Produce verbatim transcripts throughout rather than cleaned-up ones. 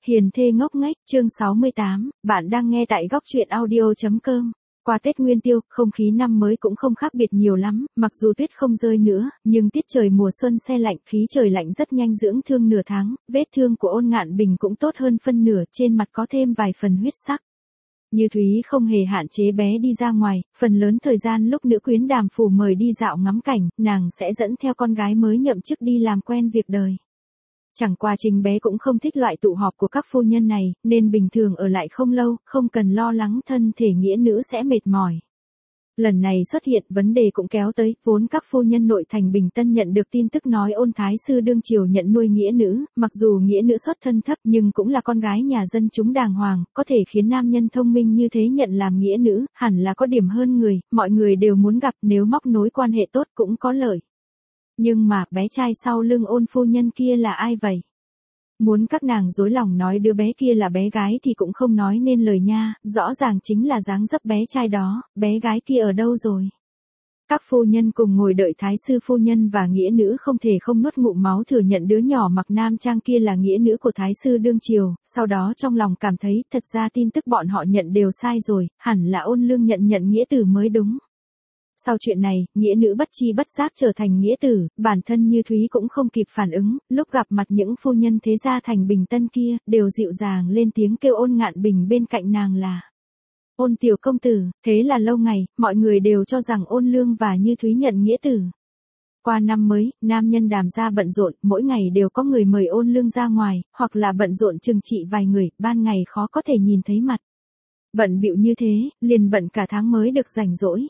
Hiền thê ngốc nghếch, chương sáu mươi tám, bạn đang nghe tại góc truyện audio chấm com. Qua Tết Nguyên Tiêu, không khí năm mới cũng không khác biệt nhiều lắm, mặc dù tuyết không rơi nữa, nhưng tiết trời mùa xuân se lạnh, khí trời lạnh rất nhanh dưỡng thương nửa tháng, vết thương của Ôn Ngạn Bình cũng tốt hơn phân nửa, trên mặt có thêm vài phần huyết sắc. Như Thúy không hề hạn chế bé đi ra ngoài, phần lớn thời gian lúc nữ quyến Đàm Phủ mời đi dạo ngắm cảnh, nàng sẽ dẫn theo con gái mới nhậm chức đi làm quen việc đời. Chẳng qua Trình bé cũng không thích loại tụ họp của các phu nhân này, nên bình thường ở lại không lâu, không cần lo lắng thân thể nghĩa nữ sẽ mệt mỏi. Lần này xuất hiện vấn đề cũng kéo tới, vốn các phu nhân nội thành Bình Tân nhận được tin tức nói Ôn thái sư đương triều nhận nuôi nghĩa nữ, mặc dù nghĩa nữ xuất thân thấp nhưng cũng là con gái nhà dân chúng đàng hoàng, có thể khiến nam nhân thông minh như thế nhận làm nghĩa nữ, hẳn là có điểm hơn người, mọi người đều muốn gặp, nếu móc nối quan hệ tốt cũng có lợi. Nhưng mà bé trai sau lưng Ôn phu nhân kia là ai vậy? Muốn các nàng dối lòng nói đứa bé kia là bé gái thì cũng không nói nên lời nha, rõ ràng chính là dáng dấp bé trai đó, bé gái kia ở đâu rồi? Các phu nhân cùng ngồi đợi thái sư phu nhân và nghĩa nữ không thể không nuốt ngụm máu thừa nhận đứa nhỏ mặc nam trang kia là nghĩa nữ của thái sư đương triều, sau đó trong lòng cảm thấy thật ra tin tức bọn họ nhận đều sai rồi, hẳn là Ôn Lương nhận nhận nghĩa tử mới đúng. Sau chuyện này, nghĩa nữ bất chi bất giác trở thành nghĩa tử, bản thân Như Thúy cũng không kịp phản ứng, lúc gặp mặt những phu nhân thế gia thành Bình Tân kia, đều dịu dàng lên tiếng kêu Ôn Ngạn Bình bên cạnh nàng là Ôn tiểu công tử, thế là lâu ngày, mọi người đều cho rằng Ôn Lương và Như Thúy nhận nghĩa tử. Qua năm mới, nam nhân Đàm gia bận rộn, mỗi ngày đều có người mời Ôn Lương ra ngoài, hoặc là bận rộn trừng trị vài người, ban ngày khó có thể nhìn thấy mặt. Bận bịu như thế, liền bận cả tháng mới được rảnh rỗi.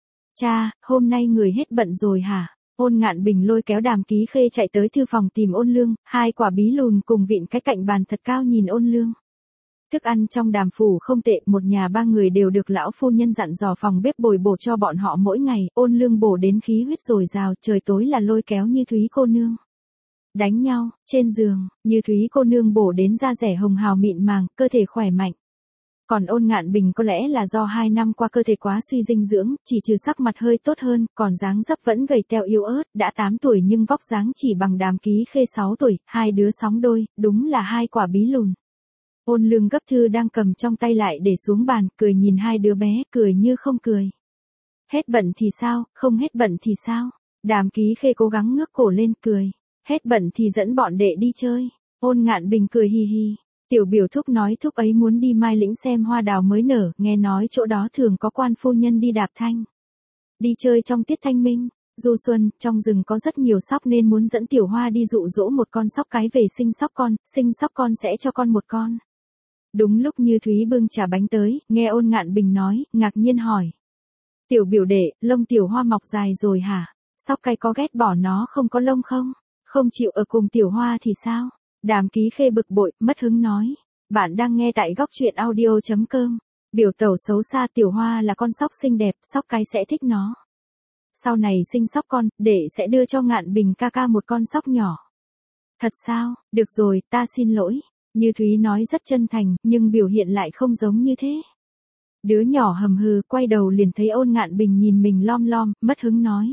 Cha, hôm nay người hết bận rồi hả? Ôn Ngạn Bình lôi kéo Đàm Ký Khê chạy tới thư phòng tìm Ôn Lương, hai quả bí lùn cùng vịn cái cạnh bàn thật cao nhìn Ôn Lương. Thức ăn trong Đàm phủ không tệ, một nhà ba người đều được lão phu nhân dặn dò phòng bếp bồi bổ cho bọn họ mỗi ngày, Ôn Lương bổ đến khí huyết dồi dào, trời tối là lôi kéo Như Thúy cô nương. Đánh nhau, trên giường, Như Thúy cô nương bổ đến da rẻ hồng hào mịn màng, cơ thể khỏe mạnh. Còn Ôn Ngạn Bình có lẽ là do hai năm qua cơ thể quá suy dinh dưỡng, chỉ trừ sắc mặt hơi tốt hơn, còn dáng dấp vẫn gầy teo yếu ớt, đã tám tuổi nhưng vóc dáng chỉ bằng Đàm Ký Khê sáu tuổi, hai đứa sóng đôi, đúng là hai quả bí lùn. Ôn Lương gấp thư đang cầm trong tay lại để xuống bàn, cười nhìn hai đứa bé, cười như không cười. Hết bận thì sao, không hết bận thì sao? Đàm Ký Khê cố gắng ngước cổ lên cười. Hết bận thì dẫn bọn đệ đi chơi. Ôn Ngạn Bình cười hi hi. Tiểu biểu thúc nói thúc ấy muốn đi Mai Lĩnh xem hoa đào mới nở, nghe nói chỗ đó thường có quan phu nhân đi đạp thanh. Đi chơi trong tiết thanh minh, du xuân, trong rừng có rất nhiều sóc nên muốn dẫn tiểu hoa đi dụ dỗ một con sóc cái về sinh sóc con, sinh sóc con sẽ cho con một con. Đúng lúc Như Thúy bưng trà bánh tới, nghe Ôn Ngạn Bình nói, ngạc nhiên hỏi. Tiểu biểu đệ, lông tiểu hoa mọc dài rồi hả? Sóc cái có ghét bỏ nó không có lông không? Không chịu ở cùng tiểu hoa thì sao? Đàm Ký Khê bực bội, mất hứng nói. Bạn đang nghe tại góc truyện audio chấm com. Biểu tẩu xấu xa tiểu hoa là con sóc xinh đẹp, sóc cái sẽ thích nó. Sau này sinh sóc con, đệ sẽ đưa cho Ngạn Bình ca ca một con sóc nhỏ. Thật sao, được rồi, ta xin lỗi. Như Thúy nói rất chân thành, nhưng biểu hiện lại không giống như thế. Đứa nhỏ hầm hừ, quay đầu liền thấy Ôn Ngạn Bình nhìn mình lom lom, mất hứng nói.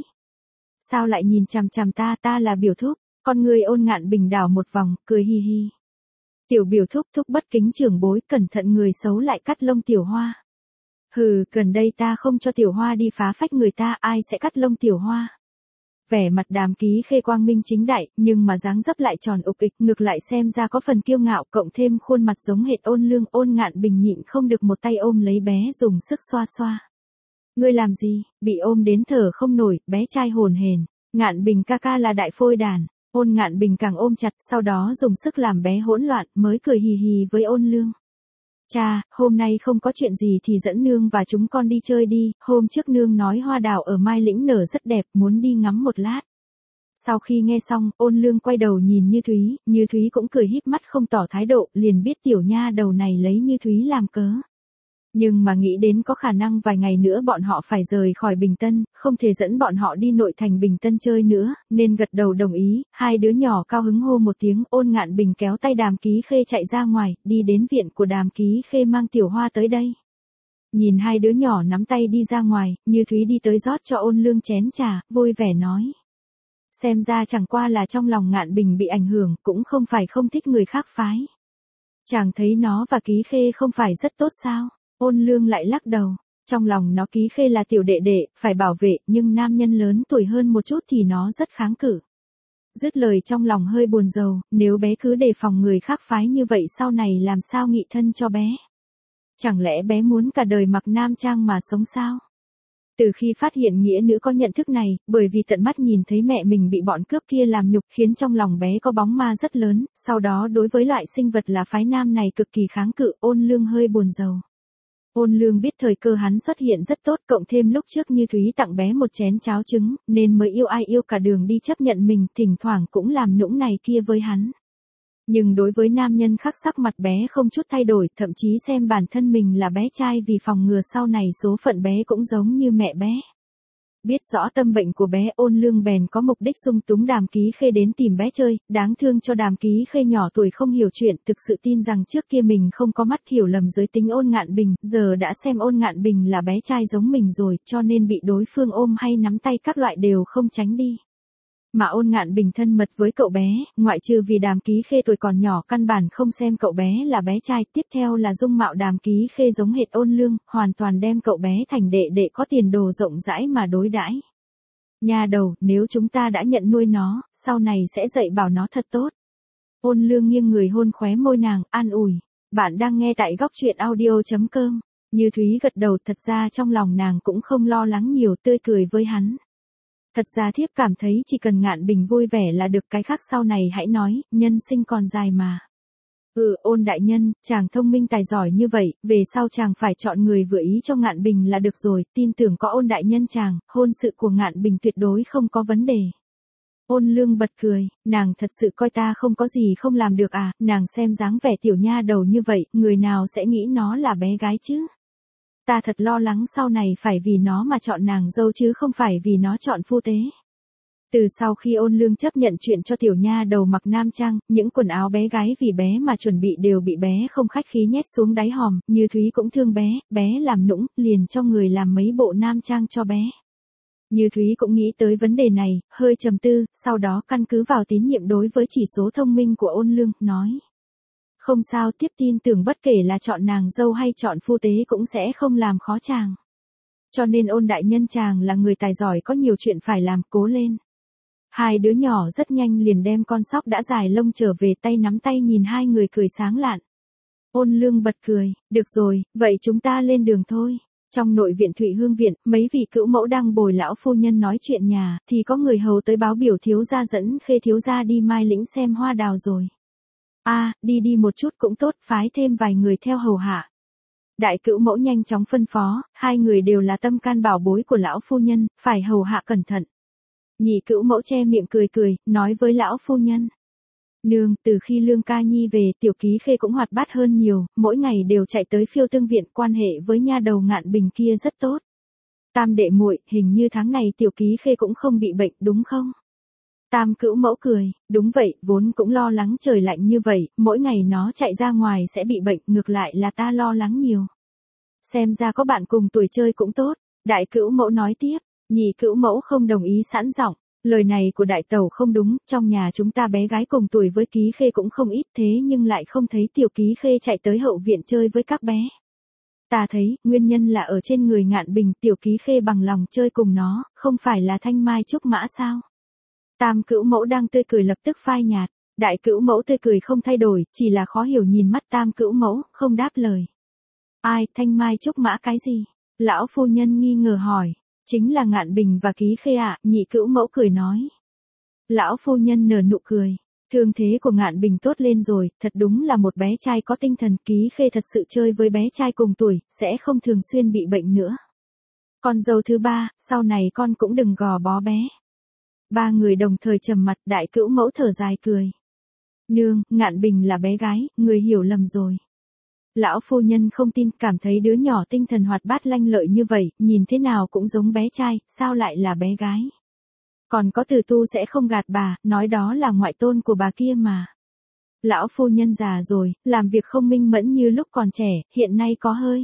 Sao lại nhìn chằm chằm ta, ta là biểu thúc. Con người Ôn Ngạn Bình đảo một vòng, cười hi hi. Tiểu biểu thúc thúc bất kính trưởng bối, cẩn thận người xấu lại cắt lông tiểu hoa. Hừ, gần đây ta không cho tiểu hoa đi phá phách người ta, ai sẽ cắt lông tiểu hoa. Vẻ mặt Đàm Ký Khê quang minh chính đại, nhưng mà dáng dấp lại tròn ục ịch, ngược lại xem ra có phần kiêu ngạo, cộng thêm khuôn mặt giống hệt Ôn Lương. Ôn Ngạn Bình nhịn không được một tay ôm lấy bé dùng sức xoa xoa. Ngươi làm gì, bị ôm đến thở không nổi, bé trai hồn hển. Ngạn Bình ca ca là đại phôi đàn. Ôn Ngạn Bình càng ôm chặt, sau đó dùng sức làm bé hỗn loạn, mới cười hì hì với Ôn Lương. Cha, hôm nay không có chuyện gì thì dẫn nương và chúng con đi chơi đi, hôm trước nương nói hoa đào ở Mai Lĩnh nở rất đẹp, muốn đi ngắm một lát. Sau khi nghe xong, Ôn Lương quay đầu nhìn Như Thúy, Như Thúy cũng cười híp mắt không tỏ thái độ, liền biết tiểu nha đầu này lấy Như Thúy làm cớ. Nhưng mà nghĩ đến có khả năng vài ngày nữa bọn họ phải rời khỏi Bình Tân, không thể dẫn bọn họ đi nội thành Bình Tân chơi nữa, nên gật đầu đồng ý, hai đứa nhỏ cao hứng hô một tiếng. Ôn Ngạn Bình kéo tay Đàm Ký Khê chạy ra ngoài, đi đến viện của Đàm Ký Khê mang tiểu hoa tới đây. Nhìn hai đứa nhỏ nắm tay đi ra ngoài, Như Thúy đi tới rót cho Ôn Lương chén trà, vui vẻ nói. Xem ra chẳng qua là trong lòng Ngạn Bình bị ảnh hưởng, cũng không phải không thích người khác phái. Chàng thấy nó và Ký Khê không phải rất tốt sao? Ôn Lương lại lắc đầu. Trong lòng nó Ký Khê là tiểu đệ đệ, phải bảo vệ, nhưng nam nhân lớn tuổi hơn một chút thì nó rất kháng cự. Dứt lời trong lòng hơi buồn rầu, nếu bé cứ đề phòng người khác phái như vậy sau này làm sao nghị thân cho bé? Chẳng lẽ bé muốn cả đời mặc nam trang mà sống sao? Từ khi phát hiện nghĩa nữ có nhận thức này, bởi vì tận mắt nhìn thấy mẹ mình bị bọn cướp kia làm nhục khiến trong lòng bé có bóng ma rất lớn, sau đó đối với loại sinh vật là phái nam này cực kỳ kháng cự, Ôn Lương hơi buồn rầu. Ôn Lương biết thời cơ hắn xuất hiện rất tốt, cộng thêm lúc trước Như Thúy tặng bé một chén cháo trứng, nên mới yêu ai yêu cả đường đi chấp nhận mình, thỉnh thoảng cũng làm nũng này kia với hắn. Nhưng đối với nam nhân khác sắc mặt bé không chút thay đổi, thậm chí xem bản thân mình là bé trai vì phòng ngừa sau này số phận bé cũng giống như mẹ bé. Biết rõ tâm bệnh của bé, Ôn Lương bèn có mục đích dung túng Đàm Ký Khê đến tìm bé chơi, đáng thương cho Đàm Ký Khê nhỏ tuổi không hiểu chuyện, thực sự tin rằng trước kia mình không có mắt hiểu lầm giới tính Ôn Ngạn Bình, giờ đã xem Ôn Ngạn Bình là bé trai giống mình rồi, cho nên bị đối phương ôm hay nắm tay các loại đều không tránh đi. Mà Ôn Ngạn Bình thân mật với cậu bé, ngoại trừ vì Đàm Ký Khê tuổi còn nhỏ căn bản không xem cậu bé là bé trai, tiếp theo là dung mạo Đàm Ký Khê giống hệt Ôn Lương, hoàn toàn đem cậu bé thành đệ đệ có tiền đồ rộng rãi mà đối đãi. Nha đầu, nếu chúng ta đã nhận nuôi nó, sau này sẽ dạy bảo nó thật tốt. Ôn Lương nghiêng người hôn khóe môi nàng, an ủi. Bạn đang nghe tại góc truyện audio chấm com. Như Thúy gật đầu, thật ra trong lòng nàng cũng không lo lắng nhiều, tươi cười với hắn. Thật ra thiếp cảm thấy chỉ cần Ngạn Bình vui vẻ là được, cái khác sau này hãy nói, nhân sinh còn dài mà. Ừ, Ôn đại nhân, chàng thông minh tài giỏi như vậy, về sau chàng phải chọn người vừa ý cho Ngạn Bình là được rồi, tin tưởng có Ôn đại nhân chàng, hôn sự của Ngạn Bình tuyệt đối không có vấn đề. Ôn Lương bật cười, nàng thật sự coi ta không có gì không làm được à, nàng xem dáng vẻ tiểu nha đầu như vậy, người nào sẽ nghĩ nó là bé gái chứ? Ta thật lo lắng sau này phải vì nó mà chọn nàng dâu chứ không phải vì nó chọn phu tế. Từ sau khi Ôn Lương chấp nhận chuyện cho tiểu nha đầu mặc nam trang, những quần áo bé gái vì bé mà chuẩn bị đều bị bé không khách khí nhét xuống đáy hòm, Như Thúy cũng thương bé, bé làm nũng, liền cho người làm mấy bộ nam trang cho bé. Như Thúy cũng nghĩ tới vấn đề này, hơi trầm tư, sau đó căn cứ vào tín nhiệm đối với chỉ số thông minh của Ôn Lương, nói. Không sao, tiếp tin tưởng bất kể là chọn nàng dâu hay chọn phu tế cũng sẽ không làm khó chàng. Cho nên Ôn đại nhân chàng là người tài giỏi có nhiều chuyện phải làm, cố lên. Hai đứa nhỏ rất nhanh liền đem con sóc đã dài lông trở về, tay nắm tay nhìn hai người cười sáng lạn. Ôn Lương bật cười, được rồi, vậy chúng ta lên đường thôi. Trong nội viện Thụy Hương viện, mấy vị cữu mẫu đang bồi lão phu nhân nói chuyện nhà, thì có người hầu tới báo biểu thiếu gia dẫn Khê thiếu gia đi Mai Lĩnh xem hoa đào rồi. A, à, đi đi một chút cũng tốt, phái thêm vài người theo hầu hạ. Đại cữu mẫu nhanh chóng phân phó, hai người đều là tâm can bảo bối của lão phu nhân, phải hầu hạ cẩn thận. Nhị cữu mẫu che miệng cười cười, nói với lão phu nhân. Nương, từ khi Lương ca nhi về, tiểu Ký Khê cũng hoạt bát hơn nhiều, mỗi ngày đều chạy tới phiêu tương viện, quan hệ với nha đầu Ngạn Bình kia rất tốt. Tam đệ muội, hình như tháng này tiểu Ký Khê cũng không bị bệnh đúng không? Tam cữu mẫu cười, đúng vậy, vốn cũng lo lắng trời lạnh như vậy, mỗi ngày nó chạy ra ngoài sẽ bị bệnh, ngược lại là ta lo lắng nhiều. Xem ra có bạn cùng tuổi chơi cũng tốt, đại cữu mẫu nói tiếp, nhị cữu mẫu không đồng ý sẵn giọng. Lời này của đại tẩu không đúng, trong nhà chúng ta bé gái cùng tuổi với Ký Khê cũng không ít, thế nhưng lại không thấy tiểu Ký Khê chạy tới hậu viện chơi với các bé. Ta thấy, nguyên nhân là ở trên người Ngạn Bình, tiểu Ký Khê bằng lòng chơi cùng nó, không phải là thanh mai trúc mã sao? Tam cữu mẫu đang tươi cười lập tức phai nhạt, đại cữu mẫu tươi cười không thay đổi, chỉ là khó hiểu nhìn mắt tam cữu mẫu, không đáp lời. Ai, thanh mai trúc mã cái gì? Lão phu nhân nghi ngờ hỏi. Chính là Ngạn Bình và Ký Khê ạ, à, nhị cữu mẫu cười nói. Lão phu nhân nở nụ cười, thương thế của Ngạn Bình tốt lên rồi, thật đúng là một bé trai có tinh thần, Ký Khê thật sự chơi với bé trai cùng tuổi, sẽ không thường xuyên bị bệnh nữa. Con dâu thứ ba, sau này con cũng đừng gò bó bé. Ba người đồng thời trầm mặt, đại cữu mẫu thở dài cười. Nương, Ngạn Bình là bé gái, người hiểu lầm rồi. Lão phu nhân không tin, cảm thấy đứa nhỏ tinh thần hoạt bát lanh lợi như vậy, nhìn thế nào cũng giống bé trai, sao lại là bé gái. Còn có Từ Tu sẽ không gạt bà, nói đó là ngoại tôn của bà kia mà. Lão phu nhân già rồi, làm việc không minh mẫn như lúc còn trẻ, hiện nay có hơi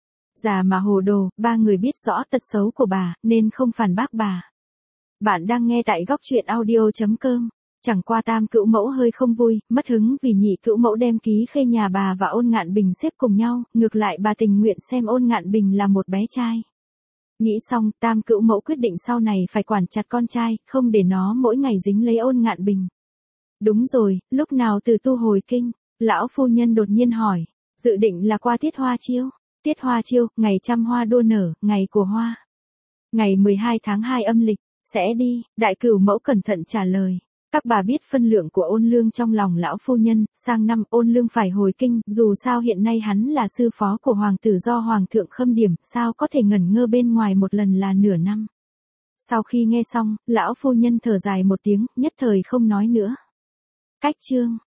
già mà hồ đồ, ba người biết rõ tật xấu của bà, nên không phản bác bà. Bạn đang nghe tại góc truyện audio chấm com. Chẳng qua tam cữu mẫu hơi không vui, mất hứng vì nhị cữu mẫu đem Ký Khê nhà bà và Ôn Ngạn Bình xếp cùng nhau, ngược lại bà tình nguyện xem Ôn Ngạn Bình là một bé trai. Nghĩ xong, tam cữu mẫu quyết định sau này phải quản chặt con trai, không để nó mỗi ngày dính lấy Ôn Ngạn Bình. Đúng rồi, lúc nào từ tu hồi kinh? Lão phu nhân đột nhiên hỏi. Dự định là qua tiết hoa chiêu. Tiết hoa chiêu, ngày trăm hoa đua nở, ngày của hoa. Ngày mười hai tháng hai âm lịch, sẽ đi, đại cửu mẫu cẩn thận trả lời. Các bà biết phân lượng của Ôn Lương trong lòng lão phu nhân, sang năm Ôn Lương phải hồi kinh, dù sao hiện nay hắn là sư phó của hoàng tử do hoàng thượng khâm điểm, sao có thể ngẩn ngơ bên ngoài một lần là nửa năm. Sau khi nghe xong, lão phu nhân thở dài một tiếng, nhất thời không nói nữa. Cách chương